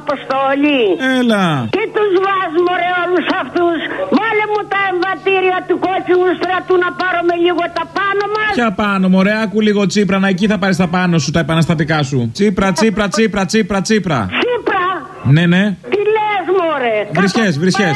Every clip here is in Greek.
Αποστόλη. Έλα. Τι τους βάζουμε ρε όλους αυτούς. Βάλε μου τα εμβατήρια του κόκκινου στρατού να πάρουμε λίγο τα πάνω μας. Ποια πάνω μωρέ, άκου λίγο Τσίπρα, να εκεί θα πάρεις τα πάνω σου, τα επαναστατικά σου. Τσίπρα. Τσίπρα. Ναι. Τι λες μωρέ. Βρισχές.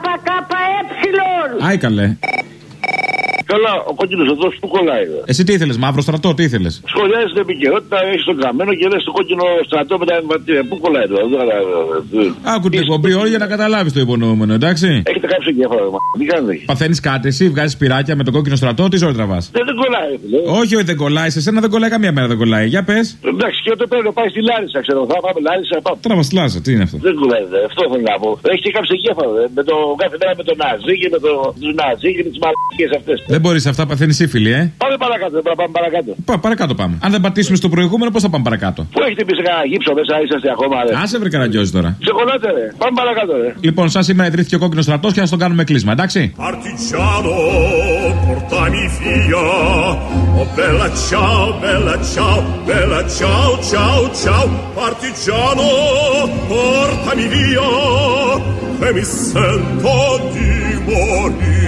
ΚΚΕ. Άι καλέ. Καλά, ο κόκκινος στρατός που κολλάει. Εσύ τι ήθελες, μαύρο στρατό, τι ήθελες? Σχολιάζει την επικαιρότητα, έχει τον καμένο και λες το κόκκινο στρατό με τα εμβατήρια. Πού κολλάει τώρα, δεν καταλαβαίνω. Άκου την εκπομπή όλη για να καταλάβεις το υπονοούμενο, εντάξει. Έχετε κάψει εγκέφαλο, τι κάνετε? Παθαίνεις κάτι, εσύ βγάζεις πυράκια με τον κόκκινο στρατό, τι ζωή τραβάς? Δεν κολλάει, φίλε. Όχι, δεν κολλάει, σε σένα δεν κολλάει καμία μέρα, δεν κολλάει. Για πες. Εντάξει, και όταν πρέπει να πάει στη Λάρισα, ξέρω, θα πάμε Λάρισα, πάμε. Τώρα μας Λάρισα, τι είναι αυτό? Δεν κολλάει, αυτό θέλω να πω. Έχει και κάψει εγκέφαλο, με το κάθε μέρα με τον Ναζί και με τους Ναζί και με τις μαλακίες αυτές. Δεν μπορείς αυτά, παθαίνεις σύφυλλη, Πάμε παρακάτω, δεν πάμε παρακάτω. Παρακάτω πάμε. Αν δεν πατήσουμε στο προηγούμενο, πώς θα πάμε παρακάτω? Πού έχετε πει σε κανένα γύψο μέσα, είσαστε ακόμα, ρε? Άσε βρε Καραγκιόζη τώρα. Ξεκολλάτε, ρε. Πάμε παρακάτω, ρε. Λοιπόν, σαν σήμερα ιδρύθηκε ο κόκκινος στρατός και να τον κάνουμε κλείσμα, εντάξει. Partigiano, portami via. Oh bella ciao, bella ciao, bella ciao, ciao, ciao. Partigiano, portami via. E mi sento di morire.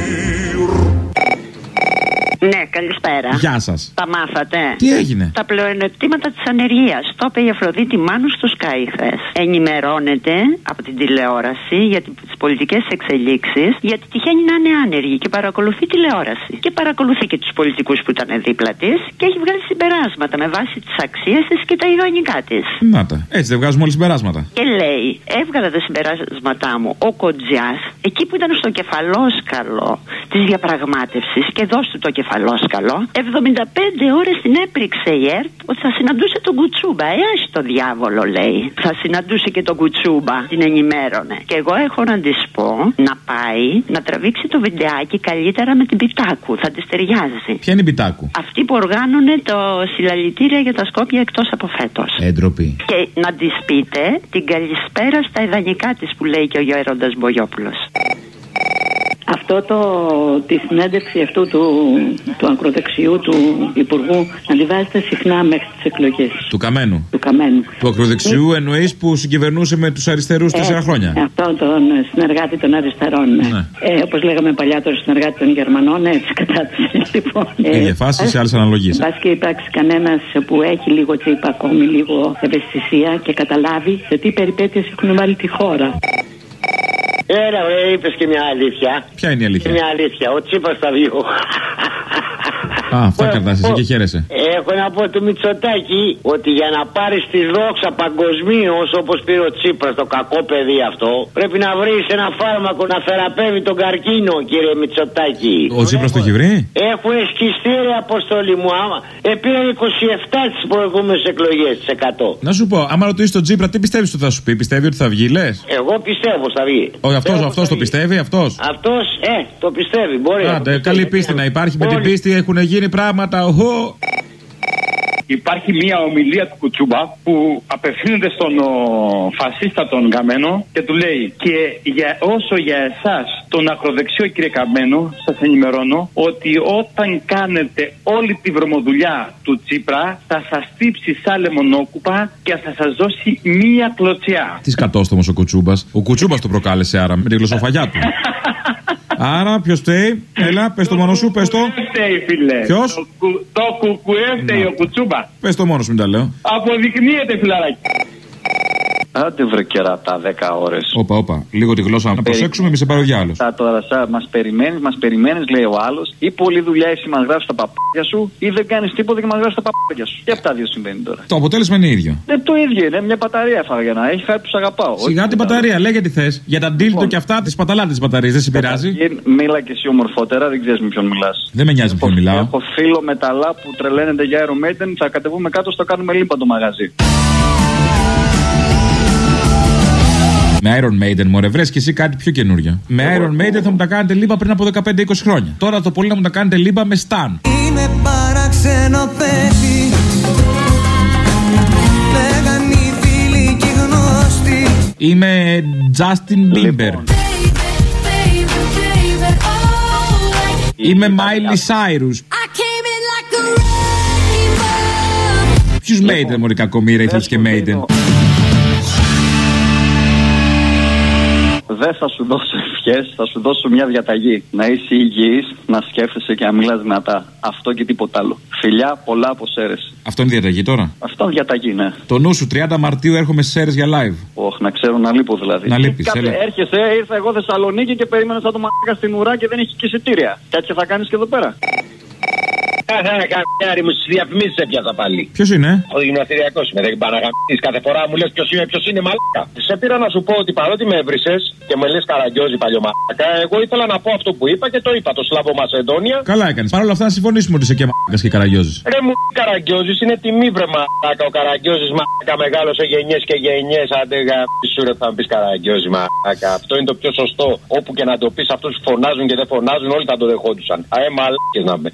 Ναι, καλησπέρα. Γεια σας. Τα μάθατε? Τι έγινε? Τα πλεονεκτήματα της ανεργίας. Το είπε η Αφροδίτη Μάνου στο Sky χθες. Ενημερώνεται από την τηλεόραση για τις πολιτικές εξελίξεις, γιατί τυχαίνει να είναι άνεργη και παρακολουθεί τηλεόραση. Και παρακολουθεί και τους πολιτικούς που ήταν δίπλα της και έχει βγάλει συμπεράσματα με βάση τις αξίες της και τα ιδανικά της. Να τα. Έτσι δεν βγάζουμε όλοι συμπεράσματα. Και λέει, έβγαλα τα συμπεράσματά μου ο Κοντζιάς, εκεί που ήταν στο κεφαλόσκαλο της διαπραγμάτευσης, και δώσ' του το κεφαλόσκαλο, 75 ώρες την έπριξε η ΕΡΤ ότι θα συναντούσε τον Κουτσούμπα. Έχει το διάβολο, λέει. Θα συναντούσε και τον Κουτσούμπα, την ενημέρωνε. Και εγώ έχω να της πω να πάει να τραβήξει το βιντεάκι καλύτερα με την Πιτάκου. Θα της ταιριάζει. Ποια είναι η Πιτάκου? Αυτή που οργάνωνε το συλλαλητήρια για τα Σκόπια εκτός από φέτος. Ντροπή. Και να της πείτε την καλησπέρα στα ιδανικά της που λέει και ο Γέροντας Μπογιόπουλος. Τη συνέντευξη αυτού του ακροδεξιού του Υπουργού να τη βάζετε συχνά μέχρι τις εκλογές. Του Καμένου. Του ακροδεξιού εννοείς που συγκυβερνούσε με τους αριστερούς 4 χρόνια. Αυτό τον συνεργάτη των αριστερών. Ναι. Όπως λέγαμε παλιά, τον συνεργάτη των Γερμανών, έτσι κατάτησε. Λοιπόν, ίδια φάση σε άλλες αναλογίες. Πας και υπάρξει κανένας που έχει λίγο Τσίπα, ακόμη λίγο ευαισθησία και καταλάβει σε τι περιπέτειες έχουν βάλει τη χώρα. Έλα, είπες και μια αλήθεια. Ποια είναι η αλήθεια? Μια αλήθεια. Ο Τσίπρας θα βγει. Α, αυτά κρατάς εσύ και χαίρεσαι. Έχω να πω του Μητσοτάκη ότι για να πάρεις τη δόξα παγκοσμίως, όπως πήρε ο Τσίπρας, το κακό παιδί αυτό, πρέπει να βρεις ένα φάρμακο να θεραπεύει τον καρκίνο, κύριε Μητσοτάκη. Ο Τσίπρας το έχει βρει? Έχουν σκιστεί, ρε Αποστόλη μου, πήραν 27 τις προηγούμενες εκλογές, 100. Να σου πω, άμα ρωτήσεις τον Τσίπρα, τι πιστεύεις ότι θα σου πει? Πιστεύει ότι θα βγει, λες? Εγώ πιστεύω θα βγει. Όχι, αυτός το πιστεύει, αυτός. Αυτός, το πιστεύει, μπορεί. Άντε, καλή πίστη να υπάρχει. Με την πίστη έχουν γίνει πράγματα. Οχο. Υπάρχει μια ομιλία του Κουτσούμπα που απευθύνεται στον φασίστα τον Καμένο και του λέει: και όσο για εσάς τον ακροδεξιό κύριε Καμένο, σας ενημερώνω ότι όταν κάνετε όλη τη βρωμοδουλειά του Τσίπρα θα σας τύψει σαν λεμονόκουπα και θα σας δώσει μία κλωτσιά. Τι σκατόστομος ο Κουτσούμπας. Ο Κουτσούμπας το προκάλεσε άρα με τη γλωσσοφαγιά του. Άρα, ποιος φταίει? Έλα, πες το μόνο σου, πες το. Φταίει, φίλε. Ποιος? Το κουκουέ φταίει ο Κουτσούμπα. Πες το μόνο σου, μην τα λέω. Αποδεικνύεται, φιλαράκι. Άντε βρε κερατά 10 ώρες. Όπα, λίγο τη γλώσσα να προσέξουμε, μη σε πάρει ο διάλος. Τώρα μας περιμένεις, λέει ο άλλος. Ή πολλή δουλειά εσύ μας γράφεις τα παπάκια σου, ή δεν κάνεις τίποτα και μας γράφεις τα παπάκια σου. Και αυτά δύο συμβαίνει τώρα. Το αποτέλεσμα είναι ίδιο. Το ίδιο είναι, μια μπαταρία έφαγα να έχει χάρη που σ' αγαπάω. Σιγά την μπαταρία, λέγε τι θες. Για τα ντίλτο και αυτά, τις παταλάτε τις μπαταρίες, δεν σε πειράζει. Μίλα και εσύ ομορφότερα, δεν ξέρεις με ποιον μιλάς. Δεν με νοιάζει με ποιον μιλάω. Έχω φίλο μεταλλά που τρελαίνεται για Iron Maiden, θα κατεβούμε κάτω, στο κάνουμε λίπα το μαγαζί. Με Iron Maiden, μωρέ, βρες και εσύ κάτι πιο καινούριο. Με Iron Maiden θα μου τα κάνετε λίμπα πριν από 15-20 χρόνια. Τώρα το πολύ να μου τα κάνετε λίμπα με Stan. Είμαι παράξενο παιδί. Λέγαν οι φίλοι και οι γνωστοί. Είμαι Justin Bieber. Είμαι Miley Cyrus. Ποιους Maiden, μωρή κακομοίρα, ήθελες και Maiden? Δεν θα σου δώσω ευχές, θα σου δώσω μια διαταγή. Να είσαι υγιής, να σκέφτεσαι και να μιλάς δυνατά. Αυτό και τίποτα άλλο. Φιλιά, πολλά από Σέρρες. Αυτό είναι διαταγή τώρα. Αυτό είναι διαταγή, ναι. Το νου σου, 30 Μαρτίου έρχομαι στις Σέρρες για live. Όχι, να ξέρω να λείπω δηλαδή. Να λείπεις, έρχεσαι, ήρθα εγώ Θεσσαλονίκη και περίμενα σαν το μαλάκα στην ουρά και δεν έχει και εισιτήρια. Κάτι θα κάνεις και εδώ πέρα. Καμιάρι μου, στις διαφημίσεις έπιασα πάλι. Ποιος είναι? Ο γυμναστηριακός είμαι, δεν πάνε να γαμίσεις. Κάθε φορά μου λες ποιος είναι μαλάκα. Σε πήρα να σου πω ότι παρότι με έβρισες και με λες Καραγκιόζη παλιωμαλάκα, εγώ ήθελα να πω αυτό που είπα και το είπα. Το Σλάβο Μακεδόνια. Καλά έκανες. Παρ' όλα αυτά να συμφωνήσουμε ότι είσαι και μαλάκας και Καραγκιόζης. Ρε μου, Καραγκιόζης είναι τιμή βρε μαλάκα. Ο Καραγκιόζης μαλάκα μεγάλωσε γενιές και γενιές. Άντε γαμίσου ρε θα πεις Καραγκιόζη μαλάκα. Αυτό είναι το πιο σωστό. Όπου και να το πεις αυτούς που φωνάζουν και δεν φωνάζουν, όλοι θα το δεχόντουσαν. Αε μαλάκες να με.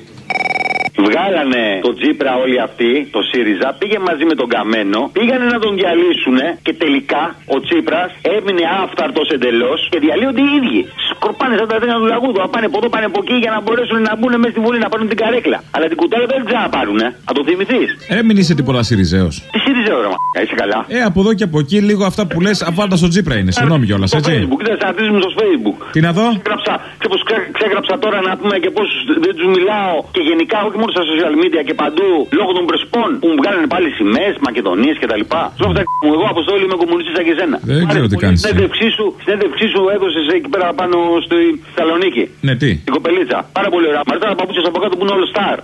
Βγάλανε το Τσίπρα όλοι αυτοί, το ΣΥΡΙΖΑ, πήγε μαζί με τον Καμένο, πήγανε να τον διαλύσουνε και τελικά ο Τσίπρας έμεινε άφθαρτος εντελώς και διαλύονται οι ίδιοι. Σκορπάνε σαν τα δέντρα του λαγούδου, να πάνε από εδώ, πάνε από εκεί για να μπορέσουν να μπουν μέσα στη Βουλή να πάρουν την καρέκλα. Αλλά την κουτάλα δεν ξαναπάρουνε. Να το θυμηθείς. Μην είσαι τίποτα ΣΥΡΙΖΑΙΟΣ. Τι ΣΥΡΙΖΑΙΟ, ρε μα, είσαι καλά. Από εδώ και από εκεί λίγο αυτά που λες αβάντα στο Τσίπρα είναι. Συγγνώμη κιόλας, έτσι. Στο Facebook, δεν συναντήσουμε στο Facebook. Τι να δω. Ξέγραψα τώρα να πούμε και πώς δεν τους μιλάω και γενικά όχι μόνο στα social media και παντού λόγω των πρεσπών που μου βγάλανε πάλι σημαίες, Μακεδονίες κτλ. Εγώ Αποστόλη είμαι κομμουνιστής σαν και εσένα. Δεν ξέρω τι κάνεις. Συνέντευξή σου έδωσες εκεί πέρα πάνω στη Θεσσαλονίκη. Ναι, τι. Την κοπελίτσα. Πάρα πολύ ωραία. Μάλιστα τα παπούτσια από κάτω που είναι all star.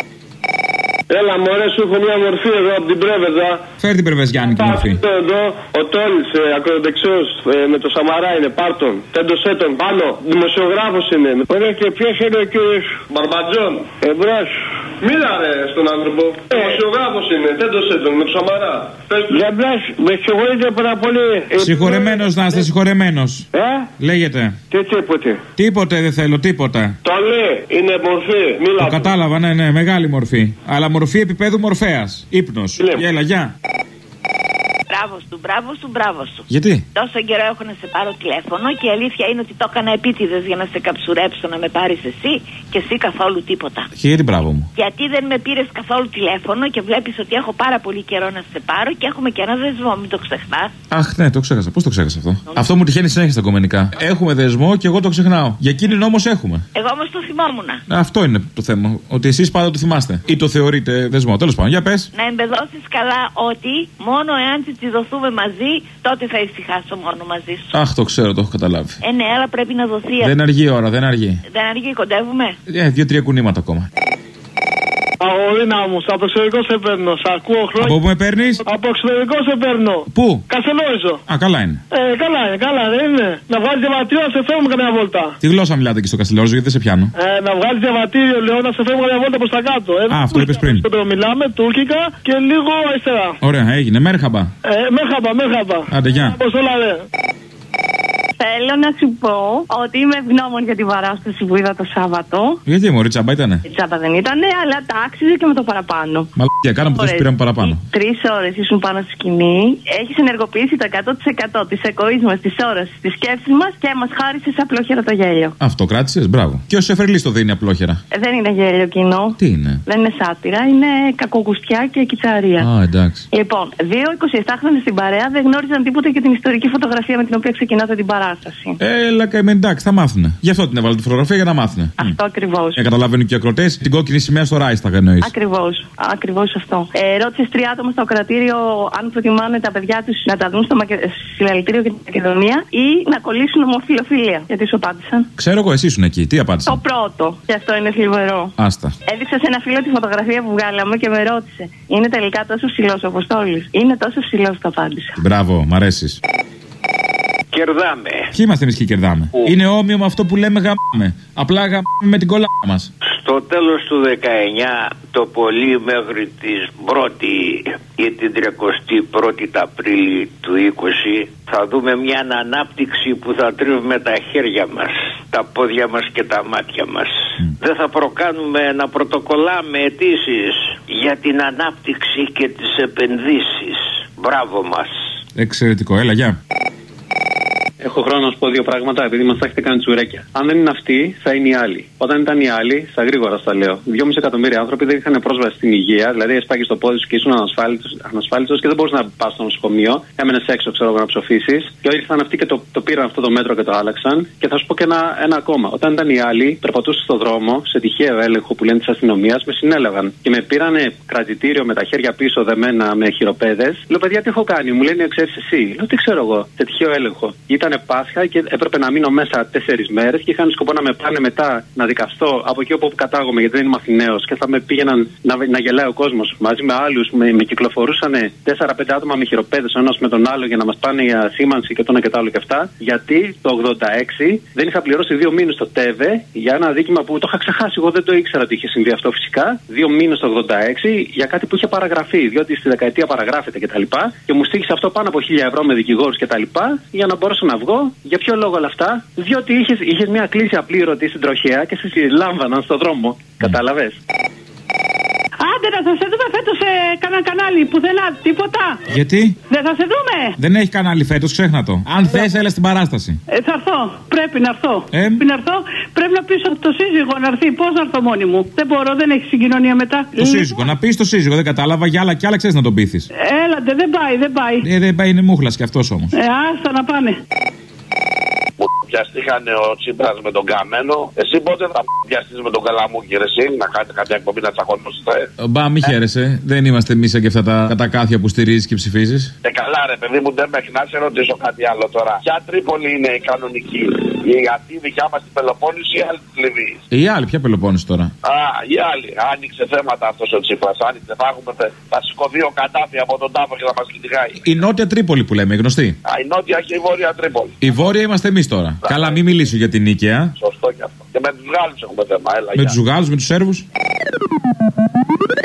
Έλα μωρέ, σου έχω μια μορφή εδώ από την Πρέβεζα. Φέρ την Πρεβεζιάννη τη μορφή. Εδώ, ο Τόλης, ακροδεξιός, με το Σαμαρά είναι, πάρτον. Τέντωσέ τον πάνω, δημοσιογράφος είναι. Ωραία, και ποιος είναι ο κύριος Μπαρμπατζόν. Εμπρός. Μίλα ρε στον άνθρωπο. Δημοσιογράφος είναι, τέντωσέ τον με το Σαμαρά. Ζεμπλάς, με συγχωρείτε πάρα πολύ. Συγχωρεμένος να είστε, συγχωρεμένος. Λέγεται. Τι τίποτε. Τίποτε δεν θέλω, τίποτα. Το λέει, είναι μορφή. Μίλα. Το κατάλαβα, ναι, μεγάλη μορφή. Αλλά μορφή επίπεδου Μορφέας. Ύπνος. Γέλα, γεια. Μπράβο σου. Γιατί? Τόσο καιρό έχω να σε πάρω τηλέφωνο και η αλήθεια είναι ότι το έκανα επίτηδες για να σε καψουρέψω να με πάρεις εσύ και εσύ καθόλου τίποτα. Και γιατί μπράβο μου? Γιατί δεν με πήρες καθόλου τηλέφωνο και βλέπεις ότι έχω πάρα πολύ καιρό να σε πάρω και έχουμε και ένα δεσμό, μην το ξεχνάς. Αχ, ναι, το ξέχασα. Πώς το ξέχασα αυτό? Αυτό μου τυχαίνει συνέχεια στα κομμενικά. Έχουμε δεσμό και εγώ το ξεχνάω. Για εκείνην όμως έχουμε. Εγώ όμως το θυμόμουν. Αυτό είναι το θέμα. Ότι εσείς πάντα το θυμάστε. Ή το θεωρείτε δεσμό. Τέλος πάντων, για πες. Να εμπεδώσεις καλά ότι μόνο εάν τσιτιδωθούμε μαζί, τότε θα ησυχάσω μόνο μαζί σου. Αχ, το ξέρω, το έχω καταλάβει. Ναι, αλλά πρέπει να δοθεί. Δεν αργεί η ώρα, δεν αργεί. Δεν αργεί, κοντεύουμε. 2-3 κουνήματα ακόμα. Αγορίνα μου, από εξωτερικό σε παίρνω. Σ' ακούω χρόνια. Από πού με παίρνεις? Από εξωτερικό σε παίρνω. Πού? Καστελόριζο. Α, καλά είναι. Καλά δεν είναι. Να βγάλει διαβατήριο να σε φέρουμε καμιά βόλτα. Τι γλώσσα μιλάτε εκεί στο Καστελόριζο, γιατί δεν σε πιάνω. Να βγάλει διαβατήριο, λέω, να σε φέρουμε καμιά βόλτα προς τα κάτω. Α, αυτό είπες πριν. Μιλάμε τουρκικά και λίγο αριστερά. Ωραία, έγινε. Μέρχαμπα. Μέρχαμπα. Άντε, γεια. Θέλω να σου πω ότι είμαι ευγνώμων για την παράσταση που είδα το Σάββατο. Γιατί μωρή, τσάμπα ήτανε? Τσάμπα δεν ήτανε, αλλά τα άξιζε και με το παραπάνω. Μαλακία, κάναμε που πήραμε παραπάνω. 3 ώρες ήσουν πάνω στη σκηνή. Έχεις ενεργοποιήσει το 100% της εκοής μας, της ώρας, της σκέψης μας και μας χάρισες απλόχερα το γέλιο. Αυτό κράτησες, μπράβο. Και ο Σεφερλής το δίνει απλόχερα. Δεν είναι γέλιο κοινό. Τι είναι? Δεν είναι σάτυρα, είναι κακοκουστιά και κιτσαρία. Α, εντάξει. Λοιπόν, 2 27χρονες στην παρέα δεν γνώριζαν τίποτα για την ιστορική φωτογραφία με την οποία ξεκινάτε την παράσταση. Έλα και εντάξει, θα μάθουνε. Γι' αυτό την έβαλα τη φωτογραφία για να μάθουνε. Αυτό ακριβώς. Για να καταλαβαίνουν και οι ακροτές την κόκκινη σημαία στο Ράισταγ εννοείς. Ακριβώς αυτό. Ρώτησες 3 άτομα στο κρατήριο αν προτιμάνε τα παιδιά τους να τα δουν στο συλλαλητήριο για την Μακεδονία ή να κολλήσουν ομοφυλοφιλία. Γιατί σου απάντησαν? Ξέρω εγώ, εσύ ήσουν εκεί. Τι απάντησαν? Το πρώτο. Και αυτό είναι θλιβερό. Άστα. Έδειξα σε ένα φίλο τη φωτογραφία που βγάλαμε και με ρώτησε. Είναι τελικά τόσο ψηλός ο Αποστόλης? Είναι τόσο ψηλός, το απάντησα. Μπράβο, μ' αρέσεις. Κερδάμε. Ποιοι είμαστε εμείς και κερδάμε? Είναι όμοιο με αυτό που λέμε γαμάμε. Απλά γαμάμε με την κολλά μας. Στο τέλος του 19, το πολύ μέχρι την 1η ή την 31η Απρίλη του 20, θα δούμε μια ανάπτυξη που θα τρίβουμε τα χέρια μας, τα πόδια μας και τα μάτια μας. Δεν θα προκάνουμε να πρωτοκολλάμε αιτήσεις για την ανάπτυξη και τις επενδύσεις. Μπράβο μας. Εξαιρετικό, έλα, γεια. Έχω χρόνο να σου πω δύο πράγματα, επειδή μας τα έχετε κάνει τσουρέκια. Αν δεν είναι αυτοί, θα είναι οι άλλοι. Όταν ήταν οι άλλοι, στα γρήγορα στα λέω. 2,5 εκατομμύρια άνθρωποι δεν είχαν πρόσβαση στην υγεία, δηλαδή έσπαγε το πόδι σου και ήσουν ανασφάλιστος και δεν μπορούσε να πας στο νοσοκομείο. Έμενες έξω, ξέρω εγώ, να ψοφήσεις. Και ήρθαν αυτοί και το πήραν αυτό το μέτρο και το άλλαξαν. Και θα σου πω και ένα ακόμα. Όταν ήταν οι άλλοι, περπατούσα στον δρόμο, σε τυχαίο έλεγχο που λένε τη αστυνομία, με συνέλαβαν και με πήρανε κρατητήριο με τα χέρια πίσω δεμένα με χειροπέδες. Λέω, παιδιά, τι έχω κάνει, μου λένε, ξέρεις εσύ. Λέω, τι ξέρω εγώ, σε τυχαίο έλεγχο. Ήτανε Πάσχα και έπρεπε να μείνω μέσα 4 μέρες και είχαν σκοπό να με πάνε μετά να δικαστώ από εκεί όπου κατάγομαι, γιατί δεν είμαι Αθηναίος και θα με πήγαιναν να γελάει ο κόσμος. Μαζί με άλλους με κυκλοφορούσαν 4-5 άτομα με χειροπέδες ο ένας με τον άλλο για να μας πάνε για σήμανση και το ένα και το άλλο και αυτά. Γιατί το 86 δεν είχα πληρώσει 2 μήνες στο ΤΕΒΕ για ένα δίκημα που το είχα ξεχάσει. Εγώ δεν το ήξερα ότι είχε συμβεί αυτό φυσικά. 2 μήνες το 86 για κάτι που είχε παραγραφεί, διότι στη δεκαετία παραγράφεται κτλ. Και μου στήχησε αυτό πάνω από 1.000 ευρώ με δικηγόρους κτλ. Για να μπορέσω να βγω. Για ποιο λόγο όλα αυτά? Διότι είχες μια κλίση απλήρωτη στην τροχέα και σε λάμβαναν στον δρόμο. Κατάλαβες? Άντε να θα σε δούμε φέτος σε κανένα κανάλι, πουθενά, τίποτα. Γιατί? Δεν θα σε δούμε. Δεν έχει κανάλι φέτος, ξέχνα το. Αν θες, έλα στην παράσταση. Θα έρθω. Πρέπει να έρθω. Πρέπει να πεις το σύζυγο να έρθει. Πώς να έρθω μόνη μου? Δεν μπορώ, δεν έχει συγκοινωνία μετά. Το σύζυγο, να πεις το σύζυγο, δεν κατάλαβα. Για άλλα κι άλλα ξέρεις να τον πείθεις. Έλατε, δεν πάει. Δεν πάει, είναι μούχλας κι αυτός όμως. Άστα να πάνε. Πιαστήκανε ο Τσίπρας με τον Καμένο. Εσύ πότε θα πιαστείς με τον Καλαμούκι, ρε εσύ, να κάνετε κάποια εκπομπή να τσακώνεστε? Μπα, μη χαίρεσαι. Δεν είμαστε εμείς και αυτά τα κατακάθια που στηρίζεις και ψηφίζεις. Καλά, ρε παιδί μου, δεν μέχρι να σε ρωτήσω κάτι άλλο τώρα. Ποια Τρίπολη είναι η κανονική? Αυτή η δικιά μας την Πελοπόννησο ή άλλη τη Λιβύη? Η άλλη, ποια Πελοπόννησο τώρα? Η άλλη. Άνοιξε θέματα αυτός ο Τσίπρας. Άνοιξε, θα σηκωθεί ο Καντάφη από τον τάφο και θα μας κυνηγάει. Η Νότια Τρίπολη που λέμε, γνωστή. Η Νότια και η Βόρεια Τρίπολη. Η Βόρεια είμαστε εμείς τώρα. Καλά, μην μιλήσω για την νίκαια. Σωστό κι αυτό. Και με τους Γάλλους έχουμε θέμα. Με τους Γάλλους, με τους Σέρβους.